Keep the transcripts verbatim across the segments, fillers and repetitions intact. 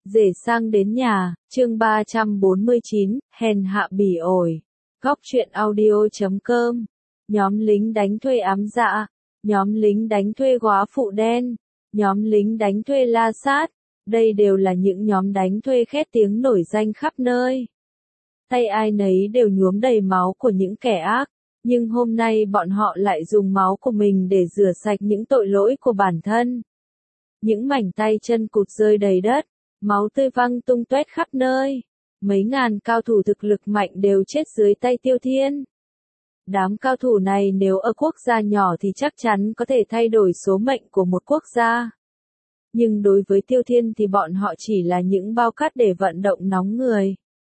Rể sang đến nhà, chương ba trăm bốn mươi chín, hèn hạ bỉ ổi. Góc truyện audio chấm com. Nhóm lính đánh thuê ám dạ, nhóm lính đánh thuê góa phụ đen, nhóm lính đánh thuê la sát, đây đều là những nhóm đánh thuê khét tiếng nổi danh khắp nơi. Tay ai nấy đều nhuốm đầy máu của những kẻ ác, nhưng hôm nay bọn họ lại dùng máu của mình để rửa sạch những tội lỗi của bản thân. Những mảnh tay chân cụt rơi đầy đất, máu tươi văng tung tóe khắp nơi. Mấy ngàn cao thủ thực lực mạnh đều chết dưới tay Tiêu Thiên. Đám cao thủ này nếu ở quốc gia nhỏ thì chắc chắn có thể thay đổi số mệnh của một quốc gia. Nhưng đối với Tiêu Thiên thì bọn họ chỉ là những bao cát để vận động nóng người.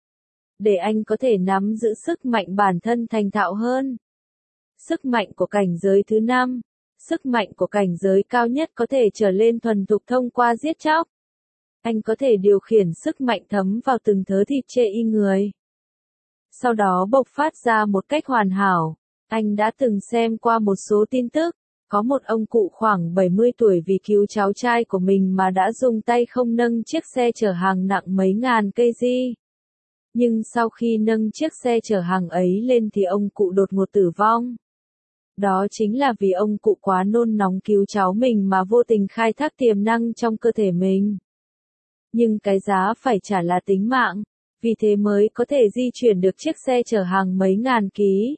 Để anh có thể nắm giữ sức mạnh bản thân thành thạo hơn. Sức mạnh của cảnh giới thứ năm. Sức mạnh của cảnh giới cao nhất có thể trở lên thuần thục thông qua giết chóc. Anh có thể điều khiển sức mạnh thấm vào từng thớ thịt chê y người. Sau đó bộc phát ra một cách hoàn hảo. Anh đã từng xem qua một số tin tức. Có một ông cụ khoảng bảy mươi tuổi vì cứu cháu trai của mình mà đã dùng tay không nâng chiếc xe chở hàng nặng mấy ngàn cây di. Nhưng sau khi nâng chiếc xe chở hàng ấy lên thì ông cụ đột ngột tử vong. Đó chính là vì ông cụ quá nôn nóng cứu cháu mình mà vô tình khai thác tiềm năng trong cơ thể mình. Nhưng cái giá phải trả là tính mạng, vì thế mới có thể di chuyển được chiếc xe chở hàng mấy ngàn ký.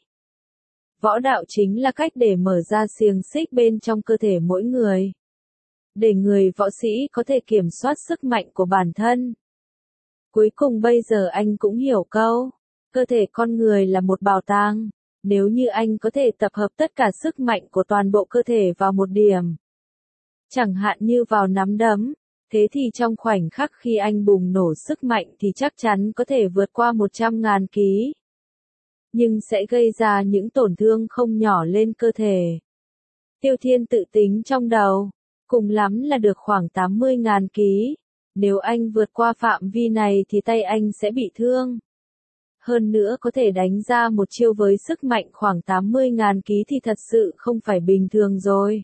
Võ đạo chính là cách để mở ra xiềng xích bên trong cơ thể mỗi người. Để người võ sĩ có thể kiểm soát sức mạnh của bản thân. Cuối cùng bây giờ anh cũng hiểu câu, cơ thể con người là một bảo tàng. Nếu như anh có thể tập hợp tất cả sức mạnh của toàn bộ cơ thể vào một điểm. Chẳng hạn như vào nắm đấm, thế thì trong khoảnh khắc khi anh bùng nổ sức mạnh thì chắc chắn có thể vượt qua một trăm ngàn ký. Nhưng sẽ gây ra những tổn thương không nhỏ lên cơ thể. Tiêu Thiên tự tính trong đầu, cùng lắm là được khoảng tám mươi ngàn ký. Nếu anh vượt qua phạm vi này thì tay anh sẽ bị thương. Hơn nữa có thể đánh ra một chiêu với sức mạnh khoảng tám mươi ngàn ký thì thật sự không phải bình thường rồi.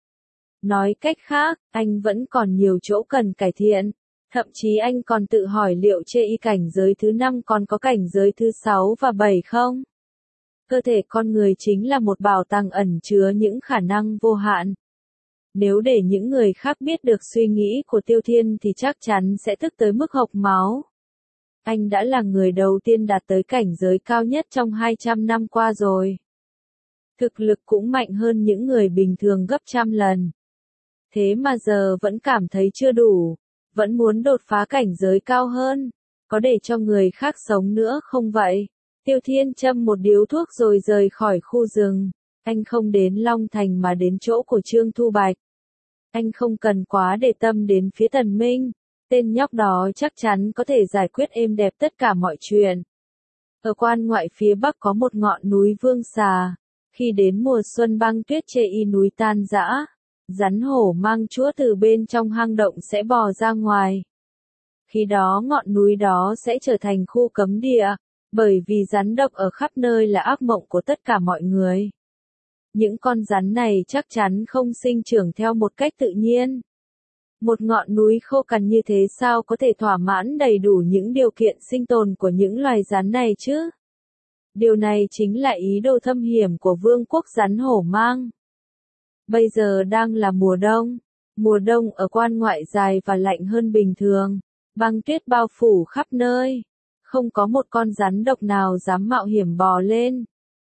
Nói cách khác, anh vẫn còn nhiều chỗ cần cải thiện. Thậm chí anh còn tự hỏi liệu chê y cảnh giới thứ năm còn có cảnh giới thứ sáu và bảy không? Cơ thể con người chính là một bảo tàng ẩn chứa những khả năng vô hạn. Nếu để những người khác biết được suy nghĩ của Tiêu Thiên thì chắc chắn sẽ tức tới mức hộc máu. Anh đã là người đầu tiên đạt tới cảnh giới cao nhất trong hai trăm năm qua rồi. Thực lực cũng mạnh hơn những người bình thường gấp trăm lần. Thế mà giờ vẫn cảm thấy chưa đủ, vẫn muốn đột phá cảnh giới cao hơn. Có để cho người khác sống nữa không vậy? Tiêu Thiên châm một điếu thuốc rồi rời khỏi khu rừng. Anh không đến Long Thành mà đến chỗ của Trương Thu Bạch. Anh không cần quá để tâm đến phía Tần Minh. Tên nhóc đó chắc chắn có thể giải quyết êm đẹp tất cả mọi chuyện. Ở quan ngoại phía bắc có một ngọn núi Vương Xà. Khi đến mùa xuân băng tuyết chê y núi tan rã, rắn hổ mang chúa từ bên trong hang động sẽ bò ra ngoài. Khi đó ngọn núi đó sẽ trở thành khu cấm địa, bởi vì rắn độc ở khắp nơi là ác mộng của tất cả mọi người. Những con rắn này chắc chắn không sinh trưởng theo một cách tự nhiên. Một ngọn núi khô cằn như thế sao có thể thỏa mãn đầy đủ những điều kiện sinh tồn của những loài rắn này chứ? Điều này chính là ý đồ thâm hiểm của vương quốc rắn hổ mang. Bây giờ đang là mùa đông. Mùa đông ở quan ngoại dài và lạnh hơn bình thường. Băng tuyết bao phủ khắp nơi. Không có một con rắn độc nào dám mạo hiểm bò lên.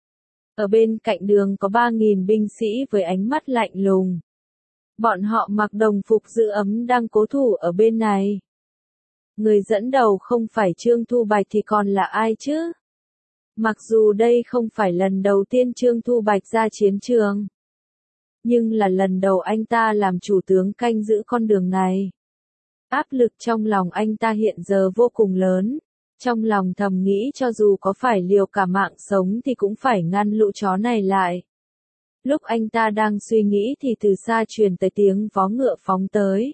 Ở bên cạnh đường có ba nghìn binh sĩ với ánh mắt lạnh lùng. Bọn họ mặc đồng phục giữ ấm đang cố thủ ở bên này. Người dẫn đầu không phải Trương Thu Bạch thì còn là ai chứ? Mặc dù đây không phải lần đầu tiên Trương Thu Bạch ra chiến trường. Nhưng là lần đầu anh ta làm chủ tướng canh giữ con đường này. Áp lực trong lòng anh ta hiện giờ vô cùng lớn. Trong lòng thầm nghĩ cho dù có phải liều cả mạng sống thì cũng phải ngăn lũ chó này lại. Lúc anh ta đang suy nghĩ thì từ xa truyền tới tiếng vó ngựa phóng tới.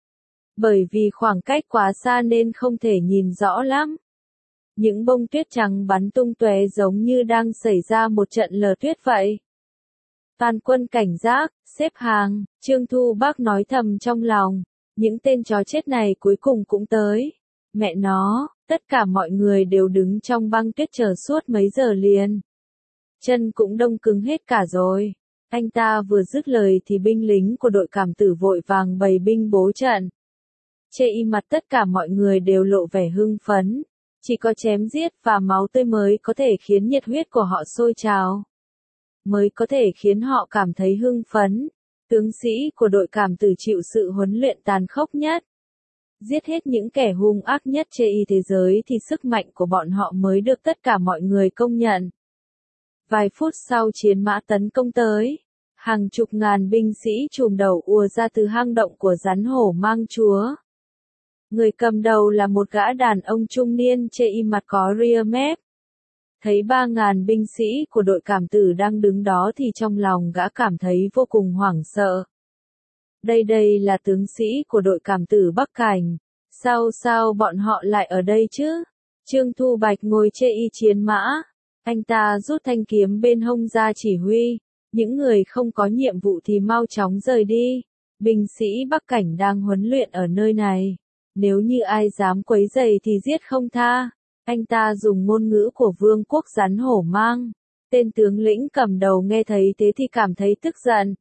Bởi vì khoảng cách quá xa nên không thể nhìn rõ lắm. Những bông tuyết trắng bắn tung tóe giống như đang xảy ra một trận lở tuyết vậy. Toàn quân cảnh giác, xếp hàng, Trương Thu Bác nói thầm trong lòng. Những tên chó chết này cuối cùng cũng tới. Mẹ nó, tất cả mọi người đều đứng trong băng tuyết chờ suốt mấy giờ liền. Chân cũng đông cứng hết cả rồi. Anh ta vừa dứt lời thì binh lính của đội cảm tử vội vàng bày binh bố trận. Trên mặt tất cả mọi người đều lộ vẻ hưng phấn. Chỉ có chém giết và máu tươi mới có thể khiến nhiệt huyết của họ sôi trào. Mới có thể khiến họ cảm thấy hưng phấn. Tướng sĩ của đội cảm tử chịu sự huấn luyện tàn khốc nhất. Giết hết những kẻ hung ác nhất trên thế giới thì sức mạnh của bọn họ mới được tất cả mọi người công nhận. Vài phút sau chiến mã tấn công tới. Hàng chục ngàn binh sĩ trùm đầu ùa ra từ hang động của rắn hổ mang chúa. Người cầm đầu là một gã đàn ông trung niên trên mặt có ria mép. Thấy ba ngàn binh sĩ của đội cảm tử đang đứng đó thì trong lòng gã cảm thấy vô cùng hoảng sợ. Đây đây là tướng sĩ của đội cảm tử Bắc Cảnh. Sao sao bọn họ lại ở đây chứ? Trương Thu Bạch ngồi trên y chiến mã. Anh ta rút thanh kiếm bên hông ra chỉ huy. Những người không có nhiệm vụ thì mau chóng rời đi. Binh sĩ Bắc Cảnh đang huấn luyện ở nơi này. Nếu như ai dám quấy rầy thì giết không tha. Anh ta dùng ngôn ngữ của vương quốc rắn hổ mang. Tên tướng lĩnh cầm đầu nghe thấy thế thì cảm thấy tức giận.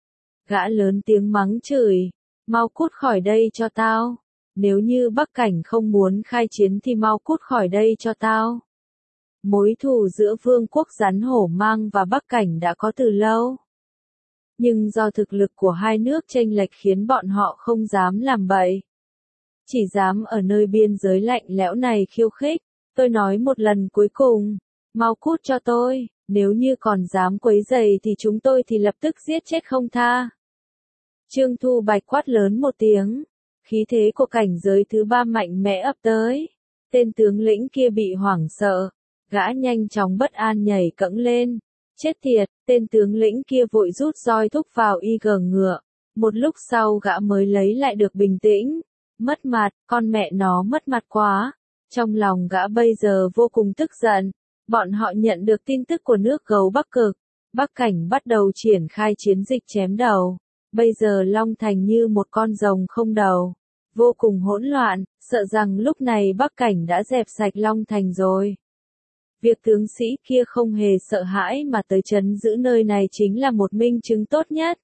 Gã lớn tiếng mắng chửi. Mau cút khỏi đây cho tao. Nếu như Bắc Cảnh không muốn khai chiến thì mau cút khỏi đây cho tao. Mối thù giữa vương quốc rắn hổ mang và Bắc Cảnh đã có từ lâu. Nhưng do thực lực của hai nước chênh lệch khiến bọn họ không dám làm bậy. Chỉ dám ở nơi biên giới lạnh lẽo này khiêu khích. Tôi nói một lần cuối cùng. Mau cút cho tôi. Nếu như còn dám quấy rầy thì chúng tôi thì lập tức giết chết không tha. Trương Thu Bạch quát lớn một tiếng. Khí thế của cảnh giới thứ ba mạnh mẽ ập tới. Tên tướng lĩnh kia bị hoảng sợ. Gã nhanh chóng bất an nhảy cẫng lên. Chết tiệt, tên tướng lĩnh kia vội rút roi thúc vào y gờ ngựa. Một lúc sau gã mới lấy lại được bình tĩnh. Mất mặt, con mẹ nó mất mặt quá. Trong lòng gã bây giờ vô cùng tức giận. Bọn họ nhận được tin tức của nước gấu Bắc Cực. Bắc Cảnh bắt đầu triển khai chiến dịch chém đầu. Bây giờ Long Thành như một con rồng không đầu. Vô cùng hỗn loạn, sợ rằng lúc này Bắc Cảnh đã dẹp sạch Long Thành rồi. Việc tướng sĩ kia không hề sợ hãi mà tới trấn giữ nơi này chính là một minh chứng tốt nhất.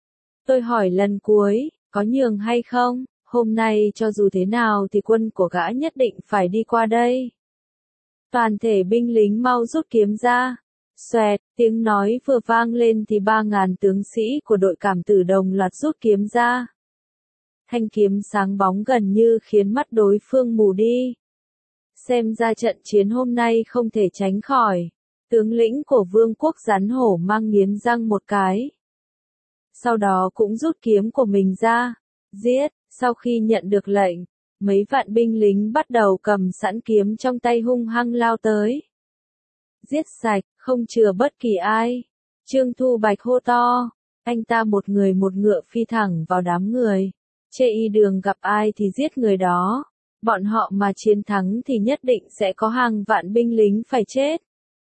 Tôi hỏi lần cuối, có nhường hay không? Hôm nay cho dù thế nào thì quân của gã nhất định phải đi qua đây. Toàn thể binh lính mau rút kiếm ra. Xoẹt, tiếng nói vừa vang lên thì ba ngàn tướng sĩ của đội cảm tử đồng loạt rút kiếm ra. Thanh kiếm sáng bóng gần như khiến mắt đối phương mù đi. Xem ra trận chiến hôm nay không thể tránh khỏi. Tướng lĩnh của vương quốc rắn hổ mang nghiến răng một cái. Sau đó cũng rút kiếm của mình ra. Giết, sau khi nhận được lệnh, mấy vạn binh lính bắt đầu cầm sẵn kiếm trong tay hung hăng lao tới. Giết sạch, không chừa bất kỳ ai. Trương Thu Bạch hô to. Anh ta một người một ngựa phi thẳng vào đám người. Chê y đường gặp ai thì giết người đó. Bọn họ mà chiến thắng thì nhất định sẽ có hàng vạn binh lính phải chết.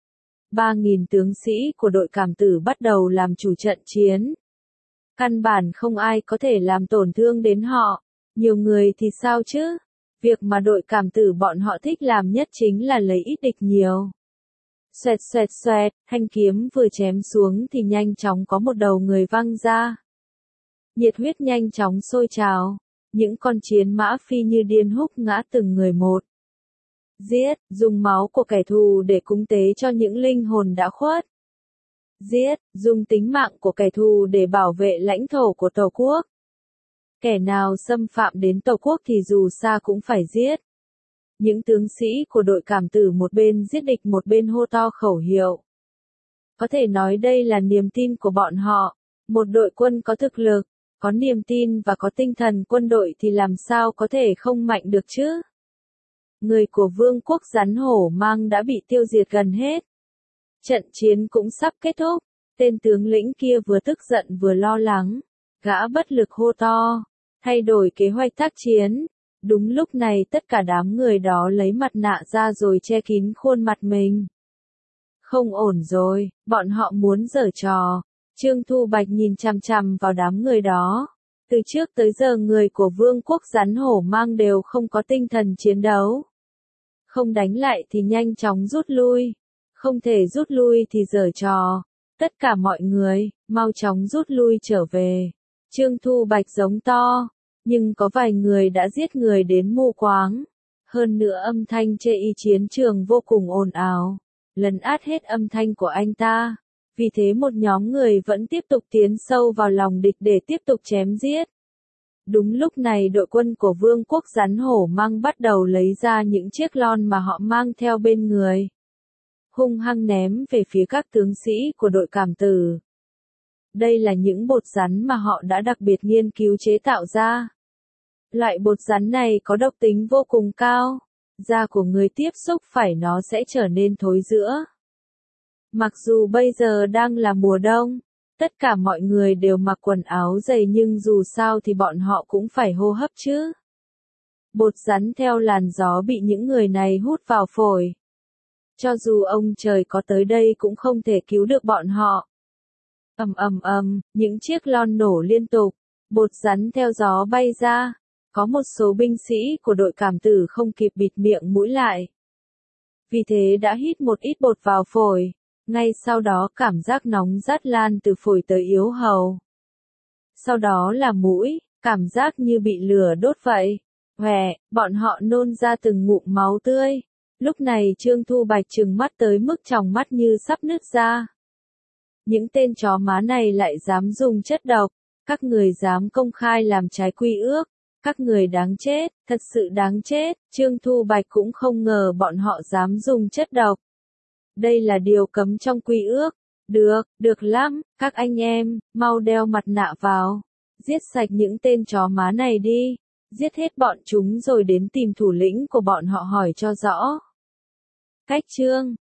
Ba nghìn tướng sĩ của đội cảm tử bắt đầu làm chủ trận chiến. Căn bản không ai có thể làm tổn thương đến họ. Nhiều người thì sao chứ? Việc mà đội cảm tử bọn họ thích làm nhất chính là lấy ít địch nhiều. Xoẹt xoẹt xoẹt, thanh kiếm vừa chém xuống thì nhanh chóng có một đầu người văng ra. Nhiệt huyết nhanh chóng sôi trào. Những con chiến mã phi như điên húc ngã từng người một. Giết, dùng máu của kẻ thù để cúng tế cho những linh hồn đã khuất. Giết, dùng tính mạng của kẻ thù để bảo vệ lãnh thổ của Tổ quốc. Kẻ nào xâm phạm đến Tổ quốc thì dù xa cũng phải giết. Những tướng sĩ của đội cảm tử một bên giết địch một bên hô to khẩu hiệu. Có thể nói đây là niềm tin của bọn họ. Một đội quân có thực lực, có niềm tin và có tinh thần quân đội thì làm sao có thể không mạnh được chứ? Người của vương quốc rắn hổ mang đã bị tiêu diệt gần hết. Trận chiến cũng sắp kết thúc. Tên tướng lĩnh kia vừa tức giận vừa lo lắng. Gã bất lực hô to. Thay đổi kế hoạch tác chiến. Đúng lúc này tất cả đám người đó lấy mặt nạ ra rồi che kín khuôn mặt mình. Không ổn rồi, bọn họ muốn giở trò. Trương Thu Bạch nhìn chằm chằm vào đám người đó. Từ trước tới giờ người của vương quốc rắn hổ mang đều không có tinh thần chiến đấu. Không đánh lại thì nhanh chóng rút lui. Không thể rút lui thì giở trò. Tất cả mọi người, mau chóng rút lui trở về. Trương Thu Bạch giống to. Nhưng có vài người đã giết người đến mù quáng. Hơn nữa âm thanh chê y chiến trường vô cùng ồn ào. Lấn át hết âm thanh của anh ta. Vì thế một nhóm người vẫn tiếp tục tiến sâu vào lòng địch để tiếp tục chém giết. Đúng lúc này đội quân của vương quốc rắn hổ mang bắt đầu lấy ra những chiếc lon mà họ mang theo bên người. Hung hăng ném về phía các tướng sĩ của đội cảm tử. Đây là những bột rắn mà họ đã đặc biệt nghiên cứu chế tạo ra. Loại bột rắn này có độc tính vô cùng cao. Da của người tiếp xúc phải nó sẽ trở nên thối rữa. Mặc dù bây giờ đang là mùa đông, tất cả mọi người đều mặc quần áo dày nhưng dù sao thì bọn họ cũng phải hô hấp chứ. Bột rắn theo làn gió bị những người này hút vào phổi. Cho dù ông trời có tới đây cũng không thể cứu được bọn họ. Ầm ầm ầm, những chiếc lon nổ liên tục, bột rắn theo gió bay ra. Có một số binh sĩ của đội cảm tử không kịp bịt miệng mũi lại. Vì thế đã hít một ít bột vào phổi. Ngay sau đó cảm giác nóng rát lan từ phổi tới yếu hầu. Sau đó là mũi, cảm giác như bị lửa đốt vậy. Hòe, bọn họ nôn ra từng ngụm máu tươi. Lúc này Trương Thu Bạch trừng mắt tới mức tròng mắt như sắp nứt ra. Những tên chó má này lại dám dùng chất độc. Các người dám công khai làm trái quy ước. Các người đáng chết, thật sự đáng chết. Trương Thu Bạch cũng không ngờ bọn họ dám dùng chất độc. Đây là điều cấm trong quy ước. Được, được lắm, các anh em, mau đeo mặt nạ vào. Giết sạch những tên chó má này đi. Giết hết bọn chúng rồi đến tìm thủ lĩnh của bọn họ hỏi cho rõ. Cách chương